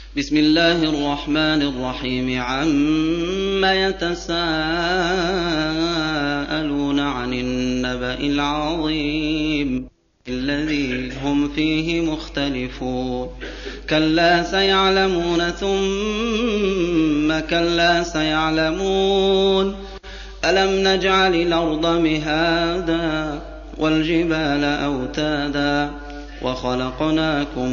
بسم الله الرحمن الرحيم عم يتساءلون عن النبأ العظيم الذي هم فيه مختلفون كلا سيعلمون ثم كلا سيعلمون ألم نجعل الأرض مهادا والجبال أوتادا وخلقناكم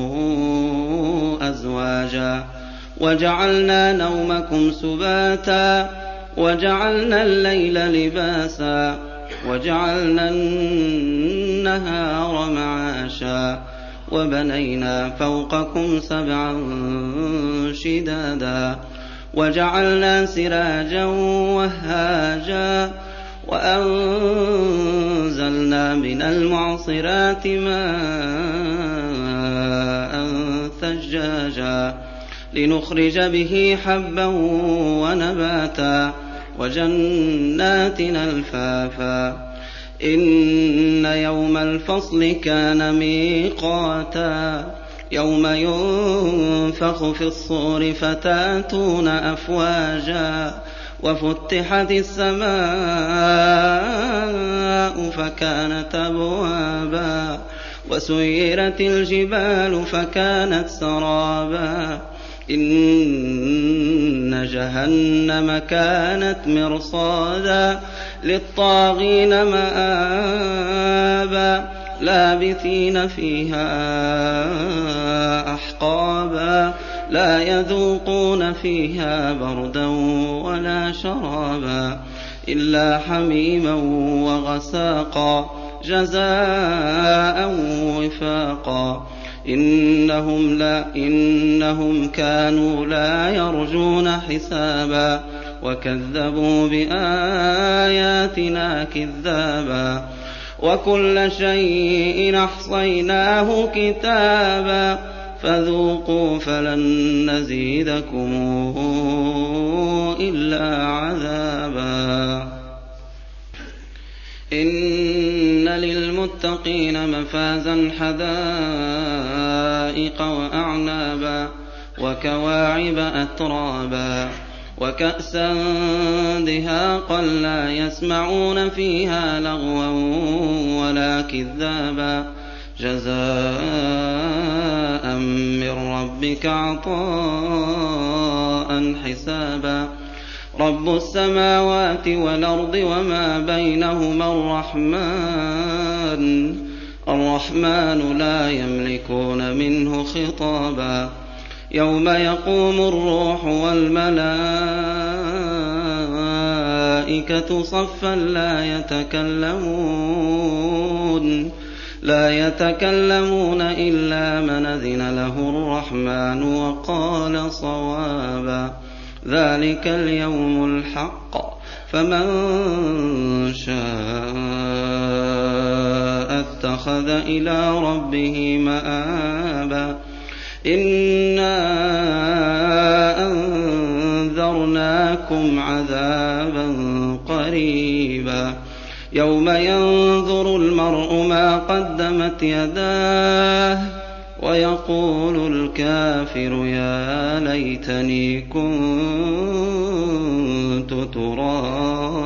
أزواجا وجعلنا نومكم سباتا وجعلنا الليل لباسا وجعلنا النهار معاشا وبنينا فوقكم سبعا شدادا وجعلنا سراجا وهاجا وأنزلنا من المعصرات ماء ثجاجا لنخرج به حبا ونباتا وجنات ألفافا إن يوم الفصل كان ميقاتا يوم ينفخ في الصور فتاتون أفواجا وفتحت السماء فكانت أبوابا وسيرت الجبال فكانت سرابا إن جهنم كانت مرصادا للطاغين مآبا لابثين فيها أحقابا لا يذوقون فيها بردا ولا شرابا إلا حميما وغساقا جزاء وفاقا إنهم كانوا لا يرجون حسابا وكذبوا بآياتنا كذابا وكل شيء أحصيناه كتابا فذوقوا فلن نزيدكم إلا عذابا إن للمتقين مفازا حدائق وأعنابا وكواعب أترابا وكأسا دهاقا لا يسمعون فيها لغوا ولا كذابا جزاء من ربك عطاء حسابا رب السماوات والأرض وما بينهما الرحمن لا يملكون منه خطابا يوم يقوم الروح والملائكة صفا لا يتكلمون إلا من أذن له الرحمن وقال صوابا ذلك اليوم الحق فمن شاء اتخذ إلى ربه مآبا إنا أنذرناكم عذابا قريبا يوم ينظر المرء ما قدمت يداه ويقول الكافر يا ليتني كنت ترابا